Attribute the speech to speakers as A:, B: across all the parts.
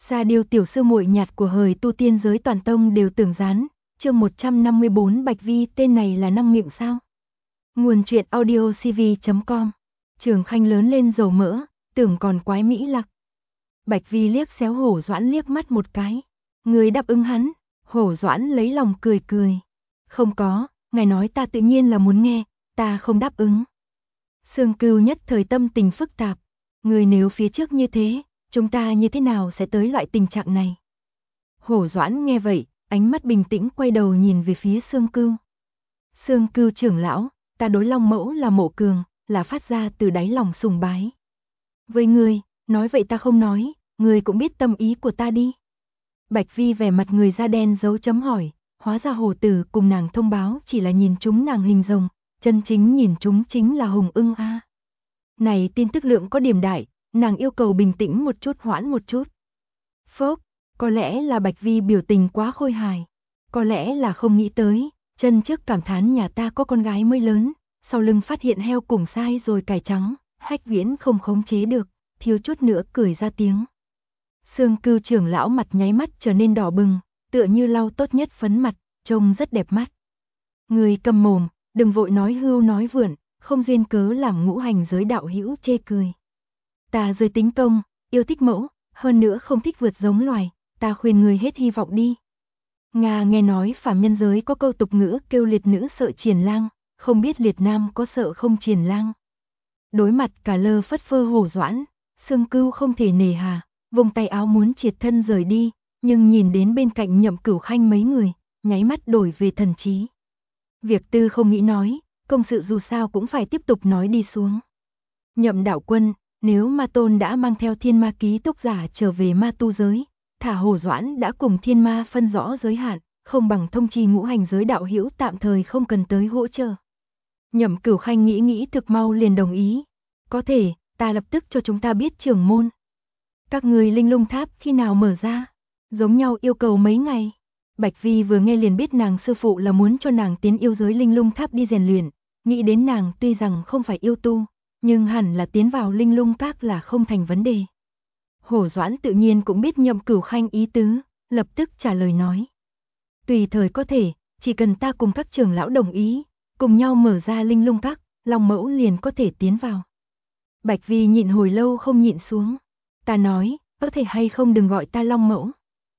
A: Sa Điêu tiểu sư muội nhạt của hời tu tiên giới toàn tông đều tưởng rán, chương 154 Bạch Vi tên này là năng miệng sao? Nguồn truyện audio cv.com. Trường Khanh lớn lên dầu mỡ, tưởng còn quái mỹ lặc. Bạch Vi liếc xéo Hổ Doãn liếc mắt một cái. Người đáp ứng hắn, Hổ Doãn lấy lòng cười cười. Không có, ngài nói ta tự nhiên là muốn nghe, ta không đáp ứng. Sương Cừu nhất thời tâm tình phức tạp. Người nếu phía trước như thế, chúng ta như thế nào sẽ tới loại tình trạng này? Hổ Doãn nghe vậy, ánh mắt bình tĩnh quay đầu nhìn về phía Sương Cừu. Sương Cừu trưởng lão, ta đối Long Mẫu là mộ cường, là phát ra từ đáy lòng sùng bái. Với ngươi, nói vậy ta không nói, ngươi cũng biết tâm ý của ta đi. Bạch Vi vẻ mặt người da đen dấu chấm hỏi, hóa ra hổ tử cùng nàng thông báo chỉ là nhìn chúng nàng hình rồng, chân chính nhìn chúng chính là hùng ưng a. Này tin tức lượng có điểm đại, nàng yêu cầu bình tĩnh một chút, hoãn một chút. Phốc, có lẽ là Bạch Vi biểu tình quá khôi hài, có lẽ là không nghĩ tới, chân trước cảm thán nhà ta có con gái mới lớn, sau lưng phát hiện heo cùng sai rồi cải trắng, Hách Viễn không khống chế được, thiếu chút nữa cười ra tiếng. Sương Cừu trưởng lão mặt nháy mắt trở nên đỏ bừng, tựa như lau tốt nhất phấn mặt, trông rất đẹp mắt. Người câm mồm, đừng vội nói hưu nói vượn, không duyên cớ làm ngũ hành giới đạo hữu chê cười. Ta giới tính công, yêu thích mẫu, hơn nữa không thích vượt giống loài, ta khuyên người hết hy vọng đi. Nga nghe nói phàm nhân giới có câu tục ngữ kêu liệt nữ sợ triền lang, không biết liệt nam có sợ không triền lang. Đối mặt cả lơ phất phơ Hổ Doãn, Sương Cừu không thể nề hà, vùng tay áo muốn triệt thân rời đi, nhưng nhìn đến bên cạnh Nhậm Cửu Khanh mấy người, nháy mắt đổi về thần trí. Việc tư không nghĩ nói, công sự dù sao cũng phải tiếp tục nói đi xuống. Nhậm đạo quân, nếu Ma Tôn đã mang theo thiên ma ký túc giả trở về ma tu giới, thả Hổ Doãn đã cùng thiên ma phân rõ giới hạn, không bằng thông chi ngũ hành giới đạo hữu tạm thời không cần tới hỗ trợ. Nhậm Cửu Khanh nghĩ thực mau liền đồng ý. Có thể, ta lập tức cho chúng ta biết trưởng môn. Các người linh lung tháp khi nào mở ra? Giống nhau yêu cầu mấy ngày. Bạch Vi vừa nghe liền biết nàng sư phụ là muốn cho nàng tiến yêu giới linh lung tháp đi rèn luyện, nghĩ đến nàng tuy rằng không phải yêu tu, nhưng hẳn là tiến vào linh lung các là không thành vấn đề. Hổ Doãn tự nhiên cũng biết Nhậm Cửu Khanh ý tứ, lập tức trả lời nói. Tùy thời có thể, chỉ cần ta cùng các trưởng lão đồng ý, cùng nhau mở ra linh lung các, Long Mẫu liền có thể tiến vào. Bạch Vi nhịn hồi lâu không nhịn xuống. Ta nói, có thể hay không đừng gọi ta Long Mẫu.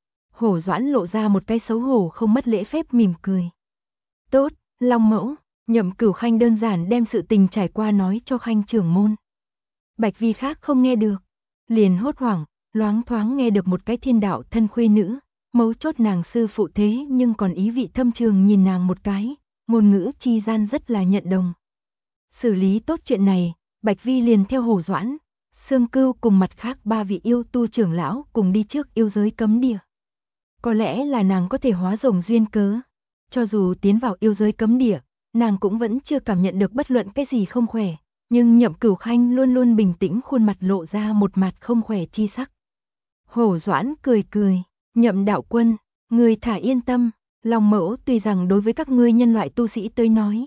A: Hổ Doãn lộ ra một cái xấu hổ không mất lễ phép mỉm cười. Tốt, Long Mẫu. Nhậm Cửu Khanh đơn giản đem sự tình trải qua nói cho Khanh trưởng môn. Bạch Vi khác không nghe được, liền hốt hoảng, loáng thoáng nghe được một cái thiên đạo thân khuê nữ, mấu chốt nàng sư phụ thế nhưng còn ý vị thâm trường nhìn nàng một cái, ngôn ngữ chi gian rất là nhận đồng. Xử lý tốt chuyện này, Bạch Vi liền theo Hổ Doãn, Sương Cừu cùng mặt khác ba vị yêu tu trưởng lão cùng đi trước yêu giới cấm địa. Có lẽ là nàng có thể hóa rồng duyên cớ, cho dù tiến vào yêu giới cấm địa, nàng cũng vẫn chưa cảm nhận được bất luận cái gì không khỏe, nhưng Nhậm Cửu Khanh luôn luôn bình tĩnh, khuôn mặt lộ ra một mặt không khỏe chi sắc. Hổ Doãn cười cười, Nhậm đạo quân, người thả yên tâm, Long Mẫu tuy rằng đối với các ngươi nhân loại tu sĩ tới nói,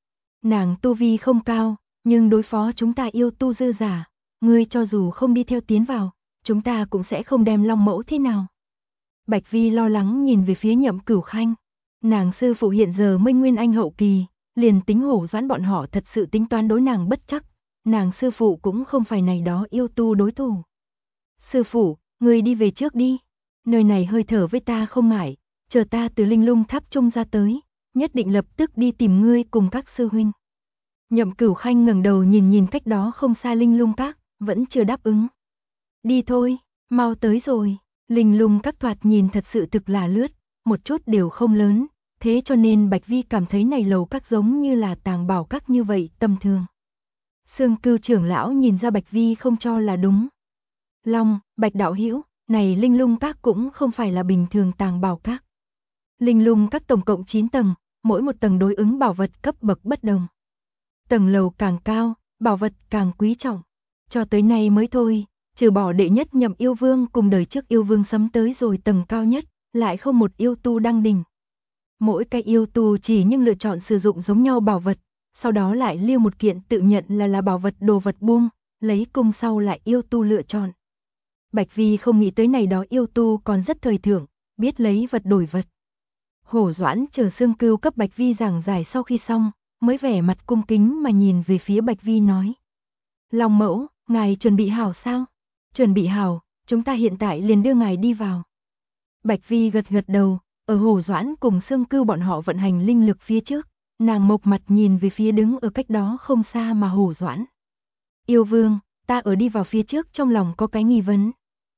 A: nàng tu vi không cao, nhưng đối phó chúng ta yêu tu dư giả, ngươi cho dù không đi theo tiến vào, chúng ta cũng sẽ không đem Long Mẫu thế nào. Bạch Vi lo lắng nhìn về phía Nhậm Cửu Khanh, nàng sư phụ hiện giờ mới nguyên anh hậu kỳ, liền tính Hổ Doãn bọn họ thật sự tính toán đối nàng bất chắc, nàng sư phụ cũng không phải này đó yêu tu đối thủ. Sư phụ, ngươi đi về trước đi, nơi này hơi thở với ta không ngại, chờ ta từ linh lung tháp trung ra tới, nhất định lập tức đi tìm ngươi cùng các sư huynh. Nhậm Cửu Khanh ngẩng đầu nhìn nhìn cách đó không xa linh lung các, vẫn chưa đáp ứng. Đi thôi, mau tới rồi. Linh lung các thoạt nhìn thật sự thực là lướt, một chút đều không lớn, thế cho nên Bạch Vi cảm thấy này lầu các giống như là tàng bảo các như vậy tầm thường. Sương Cừu trưởng lão nhìn ra Bạch Vi không cho là đúng. Long, Bạch đạo hữu, này linh lung các cũng không phải là bình thường tàng bảo các. Linh lung các tổng cộng 9 tầng, mỗi một tầng đối ứng bảo vật cấp bậc bất đồng. Tầng lầu càng cao, bảo vật càng quý trọng. Cho tới nay mới thôi, trừ bỏ đệ nhất Nhậm yêu vương cùng đời trước yêu vương sấm tới rồi tầng cao nhất, lại không một yêu tu đăng đỉnh. Mỗi cái yêu tu chỉ nhưng lựa chọn sử dụng giống nhau bảo vật, sau đó lại lưu một kiện tự nhận là bảo vật đồ vật buông, lấy cung sau lại yêu tu lựa chọn. Bạch Vi không nghĩ tới này đó yêu tu còn rất thời thượng, biết lấy vật đổi vật. Hổ Doãn chờ Xương Cừu cấp Bạch Vi giảng giải sau khi xong, mới vẻ mặt cung kính mà nhìn về phía Bạch Vi nói. Long mẫu, ngài chuẩn bị hảo sao? Chuẩn bị hảo, chúng ta hiện tại liền đưa ngài đi vào. Bạch Vi gật gật đầu, ở Hổ Doãn cùng Xương Cừu bọn họ vận hành linh lực phía trước, nàng mộc mặt nhìn về phía đứng ở cách đó không xa mà Hổ Doãn. Yêu vương, ta ở đi vào phía trước trong lòng có cái nghi vấn.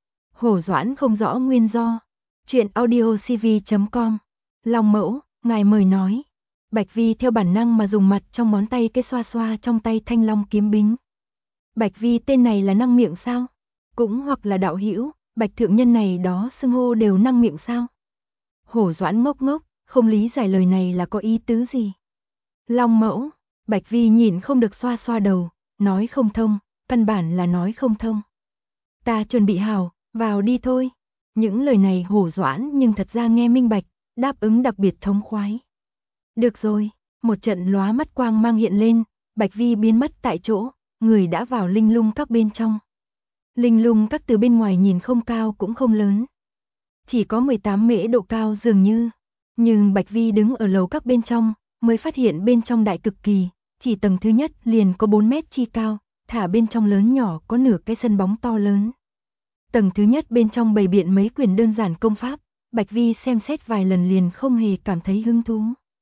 A: Hổ Doãn không rõ nguyên do. Chuyện audiocv.com. Long mẫu, ngài mời nói. Bạch Vi theo bản năng mà dùng mặt trong ngón tay cái xoa xoa trong tay thanh long kiếm bính. Bạch Vi tên này là năng miệng sao? Cũng hoặc là đạo hữu, Bạch thượng nhân này đó xưng hô đều năng miệng sao? Hổ Doãn ngốc ngốc, không lý giải lời này là có ý tứ gì. Long mẫu, Bạch Vi nhịn không được xoa xoa đầu, nói không thông, căn bản là nói không thông. Ta chuẩn bị hảo, vào đi thôi. Những lời này Hổ Doãn nhưng thật ra nghe minh bạch, đáp ứng đặc biệt thống khoái. Được rồi, một trận lóa mắt quang mang hiện lên, Bạch Vi biến mất tại chỗ, người đã vào linh lung các bên trong. Linh lung các từ bên ngoài nhìn không cao cũng không lớn. Chỉ có 18 mễ độ cao dường như. Nhưng Bạch Vi đứng ở lầu các bên trong, mới phát hiện bên trong đại cực kỳ, chỉ tầng thứ nhất liền có 4 mét chi cao, thả bên trong lớn nhỏ có nửa cái sân bóng to lớn. Tầng thứ nhất bên trong bày biện mấy quyển đơn giản công pháp, Bạch Vi xem xét vài lần liền không hề cảm thấy hứng thú.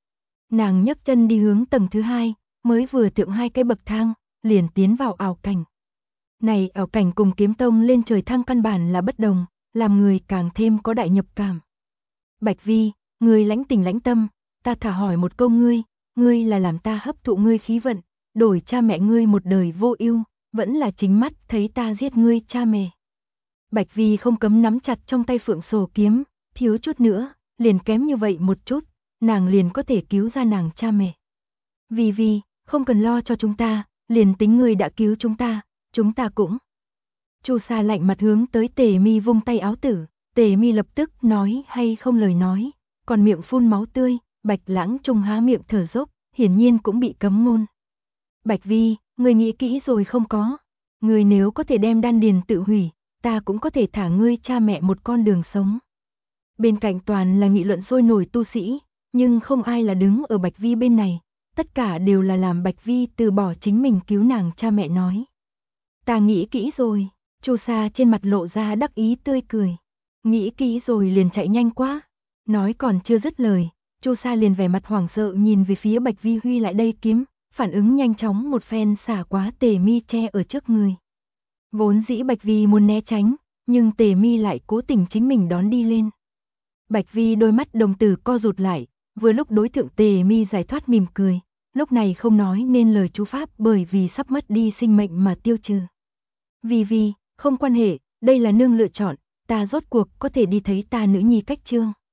A: Nàng nhấc chân đi hướng tầng thứ hai, mới vừa thượng 2 cái bậc thang, liền tiến vào ảo cảnh. Này ảo cảnh cùng kiếm tông lên trời thang căn bản là bất đồng, làm người càng thêm có đại nhập cảm. Bạch Vi, ngươi lãnh tình lãnh tâm, ta thả hỏi một câu ngươi là làm ta hấp thụ ngươi khí vận, đổi cha mẹ ngươi một đời vô ưu, vẫn là chính mắt thấy ta giết ngươi cha mẹ. Bạch Vi không cấm nắm chặt trong tay phượng sổ kiếm, thiếu chút nữa, liền kém như vậy một chút, nàng liền có thể cứu ra nàng cha mẹ. Vi, không cần lo cho chúng ta, liền tính ngươi đã cứu chúng ta cũng. Chu Sa lạnh mặt hướng tới Tề Mi vung tay áo tử, Tề Mi lập tức nói hay không lời nói, còn miệng phun máu tươi, Bạch Lãng Trung há miệng thở dốc, hiển nhiên cũng bị cấm ngôn. Bạch Vi, ngươi nghĩ kỹ rồi không có? Ngươi nếu có thể đem đan điền tự hủy, ta cũng có thể thả ngươi cha mẹ một con đường sống. Bên cạnh toàn là nghị luận sôi nổi tu sĩ, nhưng không ai là đứng ở Bạch Vi bên này, tất cả đều là làm Bạch Vi từ bỏ chính mình cứu nàng cha mẹ nói. Ta nghĩ kỹ rồi, Chu Sa trên mặt lộ ra đắc ý tươi cười. Nghĩ kỹ rồi liền chạy nhanh quá. Nói còn chưa dứt lời, Chu Sa liền vẻ mặt hoảng sợ nhìn về phía Bạch Vi huy lại đây kiếm, phản ứng nhanh chóng một phen xả quá Tề Mi che ở trước người. Vốn dĩ Bạch Vi muốn né tránh, nhưng Tề Mi lại cố tình chính mình đón đi lên. Bạch Vi đôi mắt đồng tử co rụt lại, vừa lúc đối thượng Tề Mi giải thoát mỉm cười, lúc này không nói nên lời chú pháp bởi vì sắp mất đi sinh mệnh mà tiêu trừ. Vi, không quan hệ, đây là nương lựa chọn, ta rốt cuộc có thể đi thấy ta nữ nhi cách trương.